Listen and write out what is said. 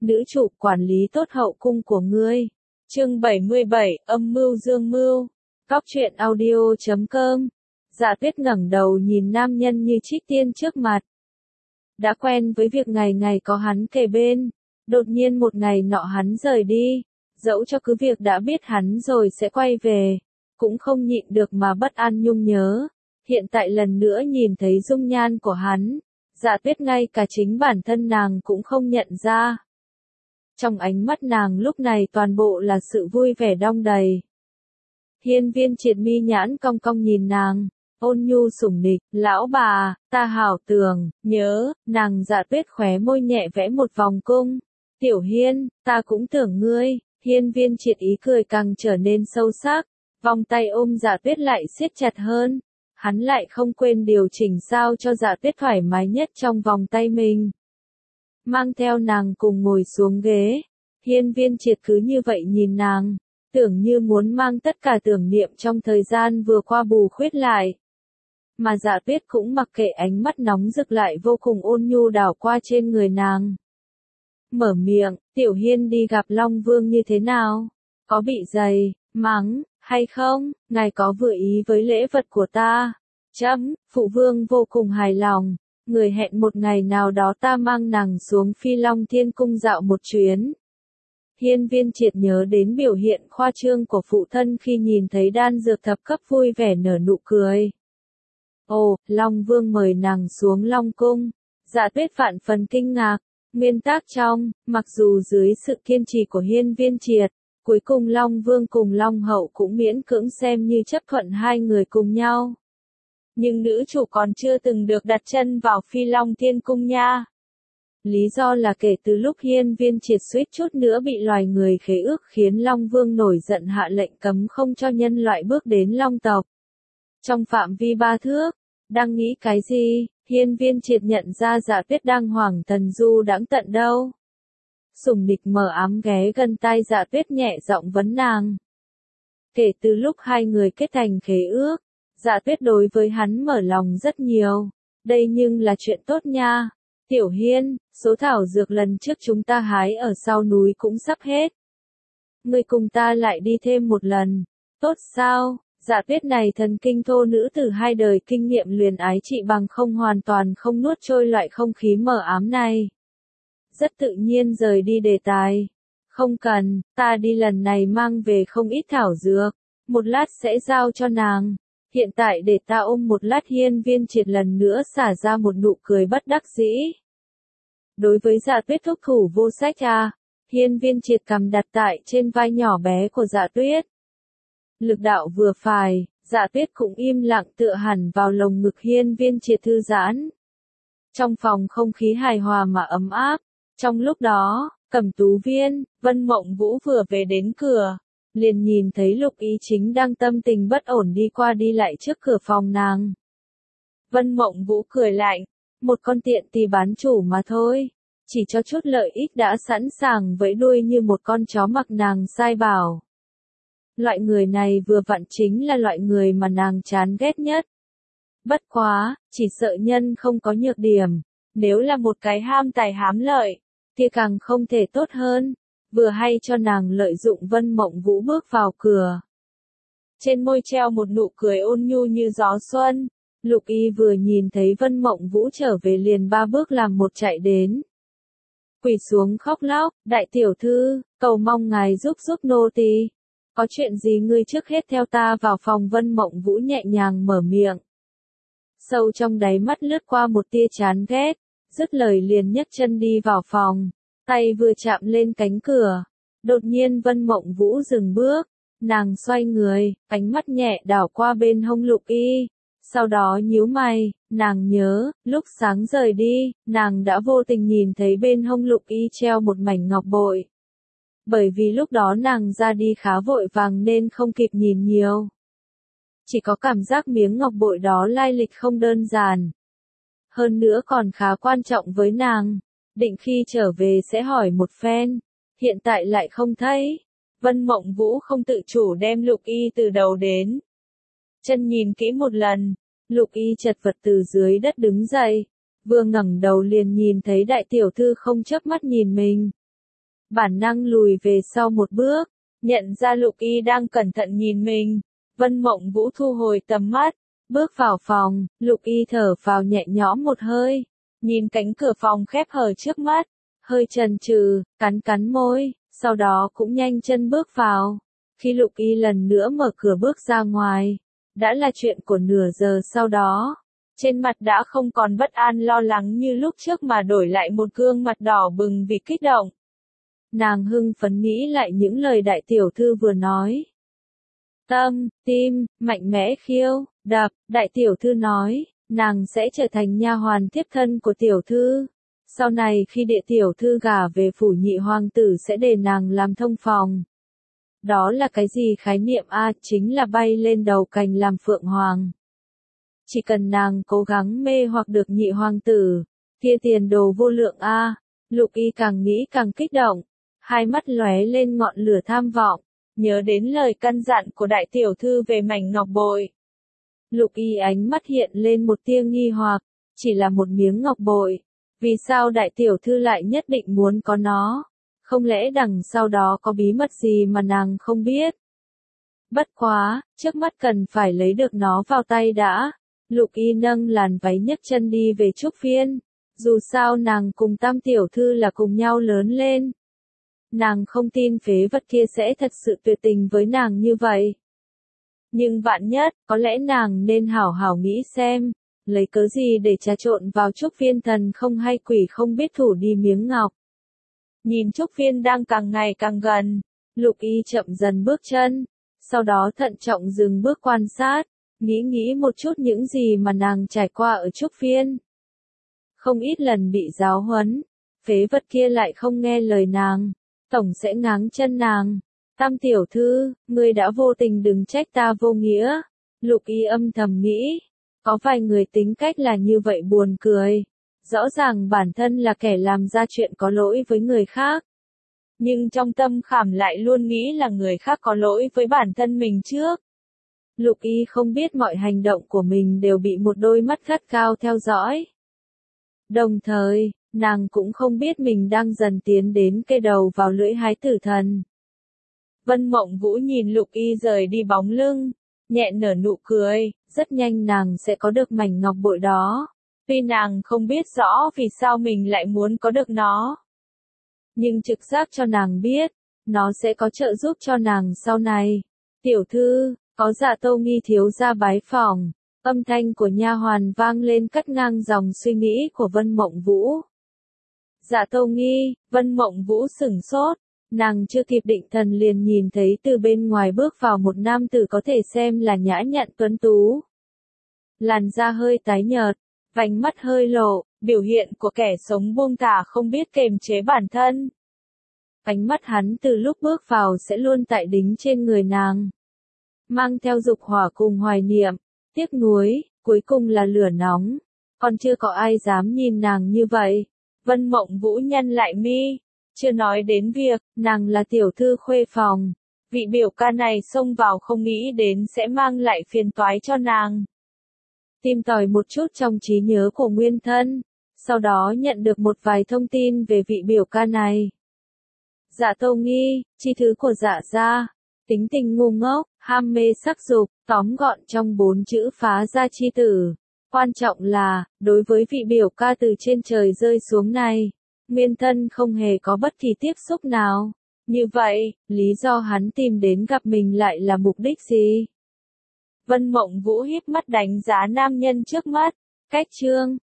nữ chủ quản lý tốt hậu cung của ngươi. Chương 77, âm mưu dương mưu. Cóc truyện audio.com. Dạ Tuyết ngẩng đầu nhìn nam nhân như trích tiên trước mặt. Đã quen với việc ngày ngày có hắn kề bên, đột nhiên một ngày nọ hắn rời đi, dẫu cho cứ việc đã biết hắn rồi sẽ quay về, cũng không nhịn được mà bất an nhung nhớ. Hiện tại lần nữa nhìn thấy dung nhan của hắn, Dạ Tuyết ngay cả chính bản thân nàng cũng không nhận ra. Trong ánh mắt nàng lúc này toàn bộ là sự vui vẻ đong đầy. Hiên Viên Triệt mi nhãn cong cong nhìn nàng, ôn nhu sủng nịch, lão bà, ta hảo tưởng, nhớ, nàng Dạ Tuyết khóe môi nhẹ vẽ một vòng cung. Tiểu Hiên, ta cũng tưởng ngươi. Hiên Viên Triệt ý cười càng trở nên sâu sắc, vòng tay ôm Dạ Tuyết lại siết chặt hơn. Hắn lại không quên điều chỉnh sao cho Dạ Tuyết thoải mái nhất trong vòng tay mình. Mang theo nàng cùng ngồi xuống ghế, Hiên Viên Triệt cứ như vậy nhìn nàng, tưởng như muốn mang tất cả tưởng niệm trong thời gian vừa qua bù khuyết lại. Mà Dạ Tuyết cũng mặc kệ ánh mắt nóng rực lại vô cùng ôn nhu đảo qua trên người nàng. Mở miệng, Tiểu Hiên đi gặp Long Vương như thế nào? Có bị giày, mắng, hay không? Ngài có vừa ý với lễ vật của ta? Phụ vương vô cùng hài lòng. Người hẹn một ngày nào đó ta mang nàng xuống Phi Long Thiên Cung dạo một chuyến. Hiên Viên Triệt nhớ đến biểu hiện khoa trương của phụ thân khi nhìn thấy đan dược thập cấp vui vẻ nở nụ cười. Ồ, Long Vương mời nàng xuống Long Cung. Dạ Tuyết vạn phần kinh ngạc. Nguyên tắc trong, mặc dù dưới sự kiên trì của Hiên Viên Triệt, cuối cùng Long Vương cùng Long Hậu cũng miễn cưỡng xem như chấp thuận hai người cùng nhau. Nhưng nữ chủ còn chưa từng được đặt chân vào Phi Long Thiên Cung nha. Lý do là kể từ lúc Hiên Viên Triệt suýt chút nữa bị loài người khế ước khiến Long Vương nổi giận hạ lệnh cấm không cho nhân loại bước đến Long tộc. Trong phạm vi 3 thước, đang nghĩ cái gì, Hiên Viên Triệt nhận ra Dạ Tuyết đang hoảng thần du đãng tận đâu. Sủng nịch mờ ám ghé gần tai Dạ Tuyết nhẹ giọng vấn nàng. Kể từ lúc hai người kết thành khế ước, Dạ Tuyết đối với hắn mở lòng rất nhiều. Đây nhưng là chuyện tốt nha. Tiểu Hiên, số thảo dược lần trước chúng ta hái ở sau núi cũng sắp hết. Ngươi cùng ta lại đi thêm một lần. Tốt sao? Dạ Tuyết này thần kinh thô nữ từ 2 đời kinh nghiệm luyện ái trị bằng không hoàn toàn không nuốt trôi loại không khí mờ ám này. Rất tự nhiên rời đi đề tài. Không cần, ta đi lần này mang về không ít thảo dược. Một lát sẽ giao cho nàng. Hiện tại để ta ôm một lát. Hiên Viên Triệt lần nữa xả ra một nụ cười bất đắc dĩ. Đối với Dạ Tuyết thúc thủ vô sách à, Hiên Viên Triệt cầm đặt tại trên vai nhỏ bé của Dạ Tuyết. Lực đạo vừa phải, Dạ Tuyết cũng im lặng tựa hẳn vào lồng ngực Hiên Viên Triệt thư giãn. Trong phòng không khí hài hòa mà ấm áp. Trong lúc đó, Cẩm Tú Viên, Vân Mộng Vũ vừa về đến cửa, liền nhìn thấy Lục Ý chính đang tâm tình bất ổn đi qua đi lại trước cửa phòng nàng. Vân Mộng Vũ cười lạnh, một con tiện tỳ bán chủ mà thôi, chỉ cho chút lợi ích đã sẵn sàng vẫy đuôi như một con chó mặc nàng sai bảo. Loại người này vừa vặn chính là loại người mà nàng chán ghét nhất. Bất quá, chỉ sợ nhân không có nhược điểm, nếu là một cái ham tài hám lợi, thì càng không thể tốt hơn. Vừa hay cho nàng lợi dụng. Vân Mộng Vũ bước vào cửa. Trên môi treo một nụ cười ôn nhu như gió xuân. Lục Y vừa nhìn thấy Vân Mộng Vũ trở về liền 3 bước làm một chạy đến. Quỳ xuống khóc lóc, đại tiểu thư, cầu mong ngài giúp nô tỳ. Có chuyện gì ngươi trước hết theo ta vào phòng. Vân Mộng Vũ nhẹ nhàng mở miệng. Sâu trong đáy mắt lướt qua một tia chán ghét, dứt lời liền nhấc chân đi vào phòng. Tay vừa chạm lên cánh cửa, đột nhiên Vân Mộng Vũ dừng bước, nàng xoay người, ánh mắt nhẹ đảo qua bên hông Lục Y, sau đó nhíu mày, nàng nhớ, lúc sáng rời đi, nàng đã vô tình nhìn thấy bên hông Lục Y treo một mảnh ngọc bội. Bởi vì lúc đó nàng ra đi khá vội vàng nên không kịp nhìn nhiều. Chỉ có cảm giác miếng ngọc bội đó lai lịch không đơn giản. Hơn nữa còn khá quan trọng với nàng. Định khi trở về sẽ hỏi một phen, hiện tại lại không thấy. Vân Mộng Vũ không tự chủ đem Lục Y từ đầu đến chân nhìn kỹ một lần. Lục Y chật vật từ dưới đất đứng dậy, vừa ngẩng đầu liền nhìn thấy đại tiểu thư không chớp mắt nhìn mình. bản năng lùi về sau một bước, nhận ra Lục Y đang cẩn thận nhìn mình. Vân Mộng Vũ thu hồi tầm mắt, bước vào phòng, Lục Y thở vào nhẹ nhõm một hơi, nhìn cánh cửa phòng khép hờ trước mắt, hơi chần chừ, cắn cắn môi, sau đó cũng nhanh chân bước vào. Khi Lục Y lần nữa mở cửa bước ra ngoài, đã là chuyện của nửa giờ sau đó. Trên mặt đã không còn bất an lo lắng như lúc trước mà đổi lại một gương mặt đỏ bừng vì kích động. Nàng hưng phấn nghĩ lại những lời đại tiểu thư vừa nói. Tâm, tim, mạnh mẽ khiêu, đập, đại tiểu thư nói, nàng sẽ trở thành nha hoàn tiếp thân của tiểu thư. Sau này khi địa tiểu thư gả về phủ nhị hoàng tử sẽ để nàng làm thông phòng. Đó là cái gì khái niệm a? Chính là bay lên đầu cành làm phượng hoàng. Chỉ cần nàng cố gắng mê hoặc được nhị hoàng tử, kia tiền đồ vô lượng a. Lục Y càng nghĩ càng kích động, hai mắt lóe lên ngọn lửa tham vọng, nhớ đến lời căn dặn của đại tiểu thư về mảnh ngọc bội. Lục Y ánh mắt hiện lên một tia nghi hoặc, chỉ là một miếng ngọc bội, vì sao đại tiểu thư lại nhất định muốn có nó? Không lẽ đằng sau đó có bí mật gì mà nàng không biết? Bất quá, trước mắt cần phải lấy được nó vào tay đã. Lục Y nâng làn váy nhấc chân đi về trúc viên. Dù sao nàng cùng Tam tiểu thư là cùng nhau lớn lên. Nàng không tin phế vật kia sẽ thật sự tuyệt tình với nàng như vậy. Nhưng vạn nhất, có lẽ nàng nên hảo hảo nghĩ xem, lấy cớ gì để trà trộn vào trúc viên thần không hay quỷ không biết thủ đi miếng ngọc. Nhìn trúc viên đang càng ngày càng gần, Lục Y chậm dần bước chân, sau đó thận trọng dừng bước quan sát, nghĩ một chút những gì mà nàng trải qua ở trúc viên. Không ít lần bị giáo huấn, phế vật kia lại không nghe lời nàng, tổng sẽ ngáng chân nàng. Tam tiểu thư, ngươi đã vô tình đừng trách ta vô nghĩa. Lục Y âm thầm nghĩ, có vài người tính cách là như vậy buồn cười. Rõ ràng bản thân là kẻ làm ra chuyện có lỗi với người khác. Nhưng trong tâm khảm lại luôn nghĩ là người khác có lỗi với bản thân mình trước. Lục Y không biết mọi hành động của mình đều bị một đôi mắt gắt gao theo dõi. Đồng thời, nàng cũng không biết mình đang dần tiến đến kê đầu vào lưỡi hái tử thần. Vân Mộng Vũ nhìn Lục Y rời đi bóng lưng, nhẹ nở nụ cười, rất nhanh nàng sẽ có được mảnh ngọc bội đó. Tuy nàng không biết rõ vì sao mình lại muốn có được nó. Nhưng trực giác cho nàng biết, nó sẽ có trợ giúp cho nàng sau này. Tiểu thư, có Dạ Tâu Nghi thiếu gia bái phỏng. Âm thanh của nha hoàn vang lên cắt ngang dòng suy nghĩ của Vân Mộng Vũ. Dạ Tâu Nghi, Vân Mộng Vũ sửng sốt. Nàng chưa kịp định thần liền nhìn thấy từ bên ngoài bước vào một nam tử có thể xem là nhã nhặn tuấn tú. Làn da hơi tái nhợt, vành mắt hơi lộ, biểu hiện của kẻ sống buông thả không biết kềm chế bản thân. Ánh mắt hắn từ lúc bước vào sẽ luôn tại đính trên người nàng. Mang theo dục hỏa cùng hoài niệm, tiếc nuối, cuối cùng là lửa nóng. Còn chưa có ai dám nhìn nàng như vậy. Vân Mộng Vũ nhăn lại mi. Chưa nói đến việc, nàng là tiểu thư khuê phòng. Vị biểu ca này xông vào không nghĩ đến sẽ mang lại phiền toái cho nàng. Tìm tòi một chút trong trí nhớ của nguyên thân, sau đó nhận được một vài thông tin về vị biểu ca này. Dạ Tâu Nghi, chi thứ của Dạ gia, tính tình ngu ngốc, ham mê sắc dục, tóm gọn trong 4 chữ phá gia chi tử. Quan trọng là, đối với vị biểu ca từ trên trời rơi xuống này, nguyên thân không hề có bất kỳ tiếp xúc nào. Như vậy, lý do hắn tìm đến gặp mình lại là mục đích gì? Vân Mộng Vũ híp mắt đánh giá nam nhân trước mắt. Cách chương